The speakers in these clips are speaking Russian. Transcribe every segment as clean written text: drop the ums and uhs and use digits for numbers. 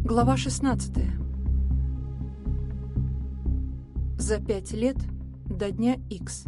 Глава 16. За 5 лет до дня Х.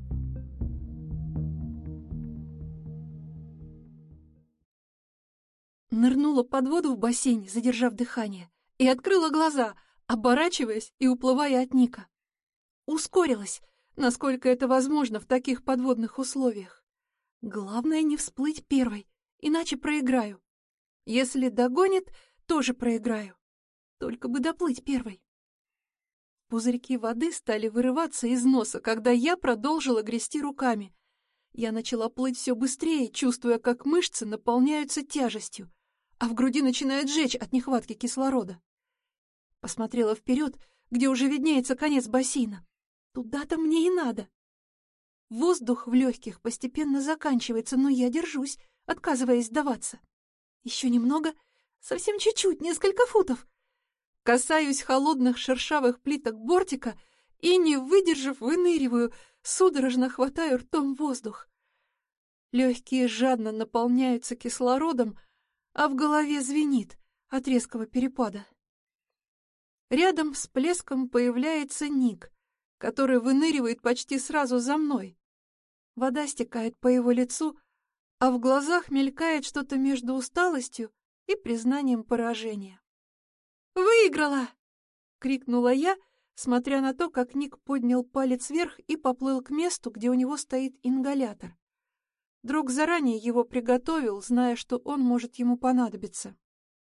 Нырнула под воду в бассейне, задержав дыхание, и открыла глаза, оборачиваясь и уплывая от Ника. Ускорилась, насколько это возможно в таких подводных условиях. Главное не всплыть первой, иначе проиграю. Если догонит, тоже проиграю. Только бы доплыть первой. Пузырьки воды стали вырываться из носа, когда я продолжила грести руками. Я начала плыть все быстрее, чувствуя, как мышцы наполняются тяжестью, а в груди начинает жечь от нехватки кислорода. Посмотрела вперед, где уже виднеется конец бассейна. Туда-то мне и надо. Воздух в легких постепенно заканчивается, но я держусь, отказываясь сдаваться. Еще немного, совсем чуть-чуть, несколько футов. Касаюсь холодных шершавых плиток бортика и, не выдержав, выныриваю, судорожно хватаю ртом воздух. Легкие жадно наполняются кислородом, а в голове звенит от резкого перепада. Рядом с плеском появляется Ник, который выныривает почти сразу за мной. Вода стекает по его лицу, а в глазах мелькает что-то между усталостью и признанием поражения. «Выиграла!» — крикнула я, смотря на то, как Ник поднял палец вверх и поплыл к месту, где у него стоит ингалятор. Друг заранее его приготовил, зная, что он может ему понадобиться.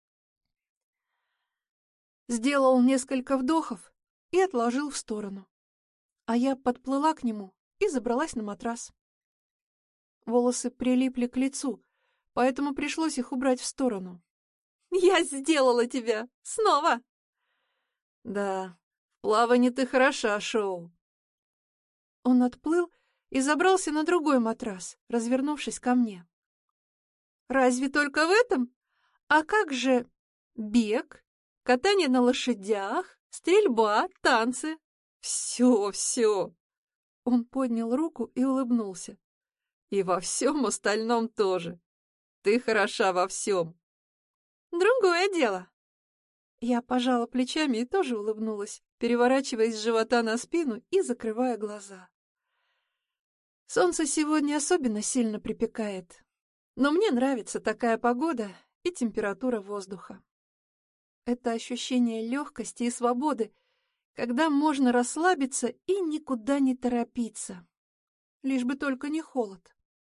Сделал несколько вдохов и отложил в сторону. А я подплыла к нему и забралась на матрас. Волосы прилипли к лицу, поэтому пришлось их убрать в сторону. «Я сделала тебя! Снова!» «Да, в плавании ты хороша, Шоу!» Он отплыл и забрался на другой матрас, развернувшись ко мне. «Разве только в этом? А как же бег, катание на лошадях, стрельба, танцы?» «Все!» Он поднял руку и улыбнулся. «И во всем остальном тоже. Ты хороша во всем!» «Другое дело!» Я пожала плечами и тоже улыбнулась, переворачиваясь с живота на спину и закрывая глаза. Солнце сегодня особенно сильно припекает, но мне нравится такая погода и температура воздуха. Это ощущение легкости и свободы, когда можно расслабиться и никуда не торопиться, лишь бы только не холод.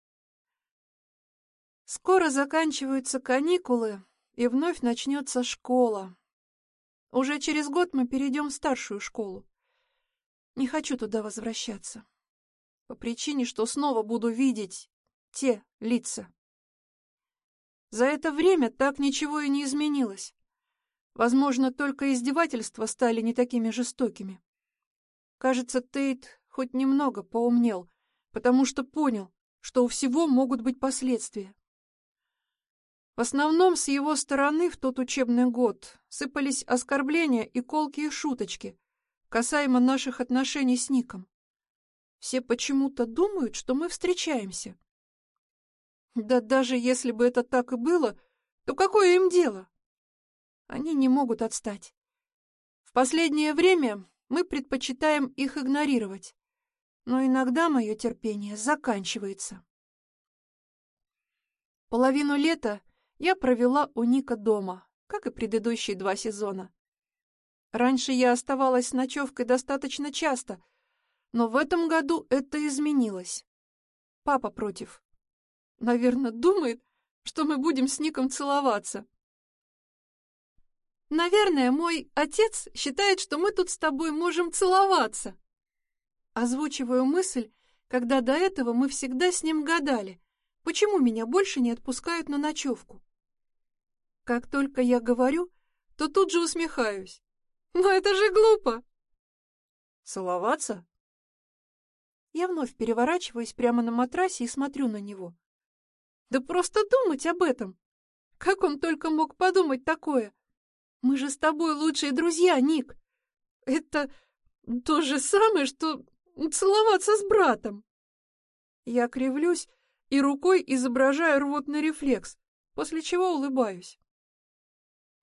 Скоро заканчиваются каникулы, и вновь начнется школа. Уже через год мы перейдем в старшую школу. Не хочу туда возвращаться. По причине, что снова буду видеть те лица. За это время так ничего и не изменилось. Возможно, только издевательства стали не такими жестокими. Кажется, Тейт хоть немного поумнел, потому что понял, что у всего могут быть последствия. В основном с его стороны в тот учебный год сыпались оскорбления и колкие шуточки касаемо наших отношений с Ником. Все почему-то думают, что мы встречаемся. Да даже если бы это так и было, то какое им дело? Они не могут отстать. В последнее время мы предпочитаем их игнорировать, но иногда мое терпение заканчивается. Половину лета я провела у Ника дома, как и предыдущие 2 сезона. Раньше я оставалась с ночевкой достаточно часто, но в этом году это изменилось. Папа против. Наверное, думает, что мы будем с Ником целоваться. Наверное, мой отец считает, что мы тут с тобой можем целоваться. Озвучиваю мысль, когда до этого мы всегда с ним гадали, почему меня больше не отпускают на ночевку. Как только я говорю, то тут же усмехаюсь. Но это же глупо! Целоваться? Я вновь переворачиваюсь прямо на матрасе и смотрю на него. Да просто думать об этом! Как он только мог подумать такое? Мы же с тобой лучшие друзья, Ник. Это то же самое, что целоваться с братом. Я кривлюсь и рукой изображаю рвотный рефлекс, после чего улыбаюсь.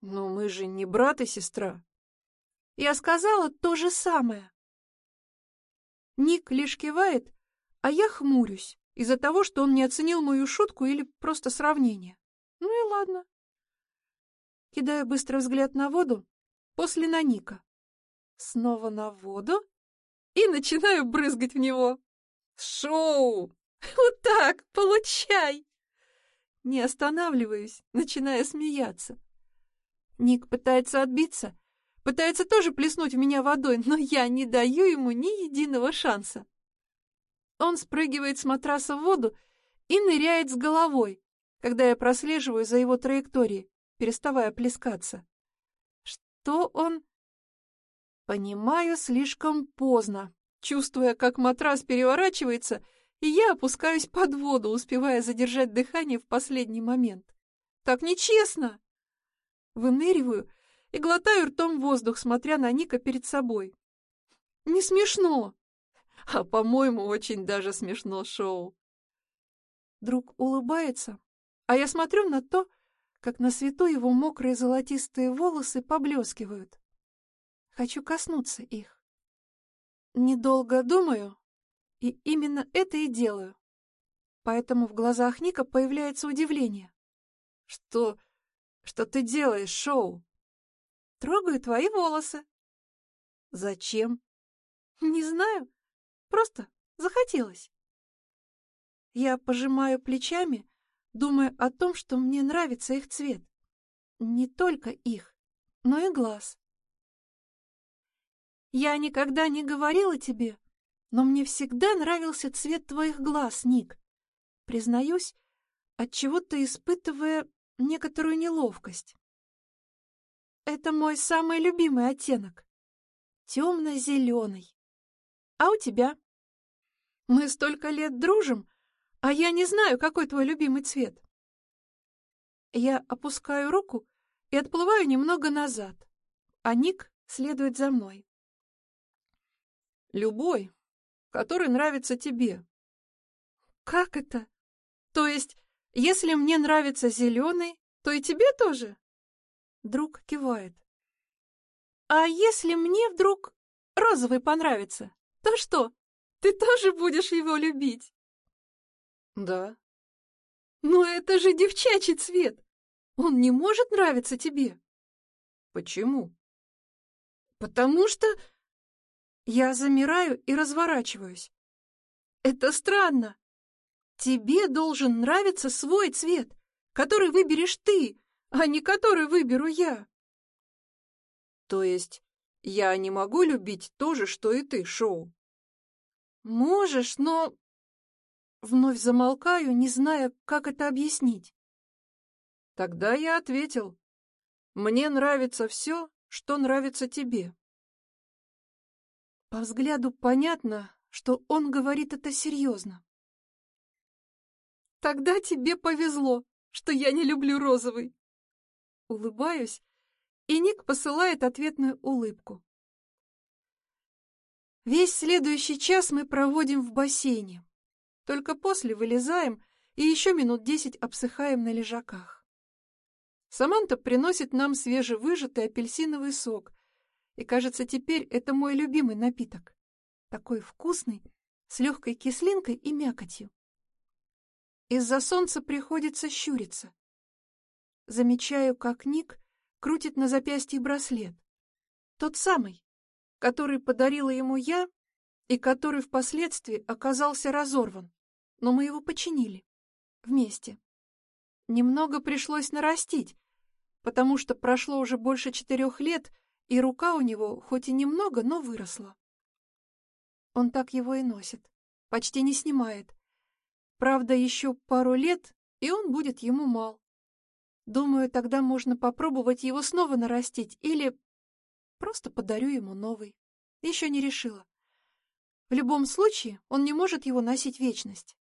Но мы же не брат и сестра. Я сказала то же самое. Ник лишь кивает, а я хмурюсь из-за того, что он не оценил мою шутку или просто сравнение. Ну и ладно. Кидаю быстрый взгляд на воду, после на Ника. Снова на воду и начинаю брызгать в него. Шоу! Вот так, получай! Не останавливаюсь, начиная смеяться. Ник пытается отбиться, пытается тоже плеснуть в меня водой, но я не даю ему ни единого шанса. Он спрыгивает с матраса в воду и ныряет с головой, когда я прослеживаю за его траекторией, переставая плескаться. Что он... Понимаю слишком поздно, чувствуя, как матрас переворачивается, и я опускаюсь под воду, успевая задержать дыхание в последний момент. Так нечестно! Выныриваю и глотаю ртом воздух, смотря на Ника перед собой. Не смешно! А, по-моему, очень даже смешно, Шоу. Друг улыбается, а я смотрю на то, как на свету его мокрые золотистые волосы поблескивают. Хочу коснуться их. Недолго думаю, и именно это и делаю. Поэтому в глазах Ника появляется удивление. Что ты делаешь, Шоу? Трогаю твои волосы. Зачем? Не знаю, просто захотелось. Я пожимаю плечами, думая о том, что мне нравится их цвет. Не только их, но и глаз. Я никогда не говорила тебе, но мне всегда нравился цвет твоих глаз, Ник. Признаюсь, отчего-то испытывая некоторую неловкость. Это мой самый любимый оттенок. Темно-зеленый. А у тебя? Мы столько лет дружим, а я не знаю, какой твой любимый цвет. Я опускаю руку и отплываю немного назад, а Ник следует за мной. Любой, который нравится тебе. Как это? То есть, если мне нравится зеленый, то и тебе тоже? Друг кивает. А если мне вдруг розовый понравится, то что, ты тоже будешь его любить? Да. Но это же девчачий цвет. Он не может нравиться тебе. Почему? Потому что... Я замираю и разворачиваюсь. Это странно. Тебе должен нравиться свой цвет, который выберешь ты, а не который выберу я. То есть я не могу любить то же, что и ты, Шоу? Можешь, но... Вновь замолкаю, не зная, как это объяснить. Тогда я ответил. Мне нравится все, что нравится тебе. По взгляду понятно, что он говорит это серьезно. Тогда тебе повезло, что я не люблю розовый. Улыбаюсь, и Ник посылает ответную улыбку. Весь следующий час мы проводим в бассейне. Только после вылезаем и еще минут 10 обсыхаем на лежаках. Саманта приносит нам свежевыжатый апельсиновый сок, и, кажется, теперь это мой любимый напиток. Такой вкусный, с легкой кислинкой и мякотью. Из-за солнца приходится щуриться. Замечаю, как Ник крутит на запястье браслет. Тот самый, который подарила ему я и который впоследствии оказался разорван, но мы его починили. Вместе. Немного пришлось нарастить, потому что прошло уже больше 4 лет, и рука у него хоть и немного, но выросла. Он так его и носит, почти не снимает. Правда, еще пару лет, и он будет ему мал. Думаю, тогда можно попробовать его снова нарастить или просто подарю ему новый. Еще не решила. В любом случае, он не может его носить вечность.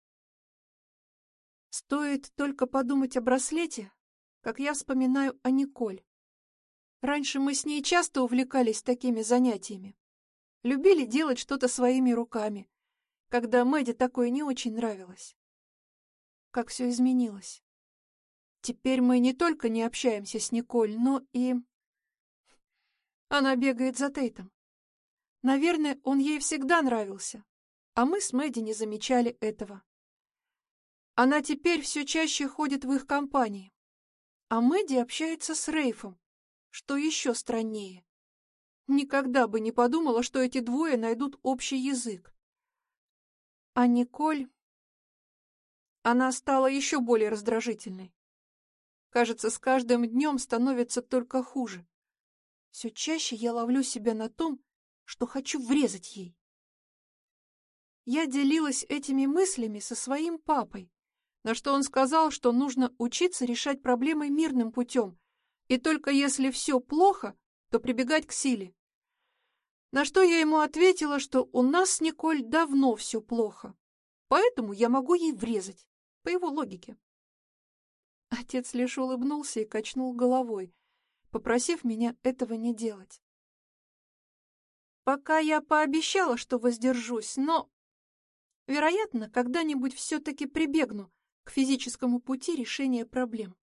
Стоит только подумать о браслете, как я вспоминаю о Николь. Раньше мы с ней часто увлекались такими занятиями. Любили делать что-то своими руками, когда Мэдди такое не очень нравилось. Как все изменилось. Теперь мы не только не общаемся с Николь, но и... Она бегает за Тейтом. Наверное, он ей всегда нравился, а мы с Мэдди не замечали этого. Она теперь все чаще ходит в их компании, а Мэдди общается с Рейфом, что еще страннее. Никогда бы не подумала, что эти двое найдут общий язык. А Николь... Она стала еще более раздражительной. Кажется, с каждым днем становится только хуже. Все чаще я ловлю себя на том, что хочу врезать ей. Я делилась этими мыслями со своим папой, на что он сказал, что нужно учиться решать проблемы мирным путем, и только если все плохо, то прибегать к силе. На что я ему ответила, что у нас с Николь давно все плохо, поэтому я могу ей врезать, по его логике. Отец лишь улыбнулся и качнул головой, попросив меня этого не делать. Пока я пообещала, что воздержусь, но, вероятно, когда-нибудь все-таки прибегну к физическому пути решения проблем.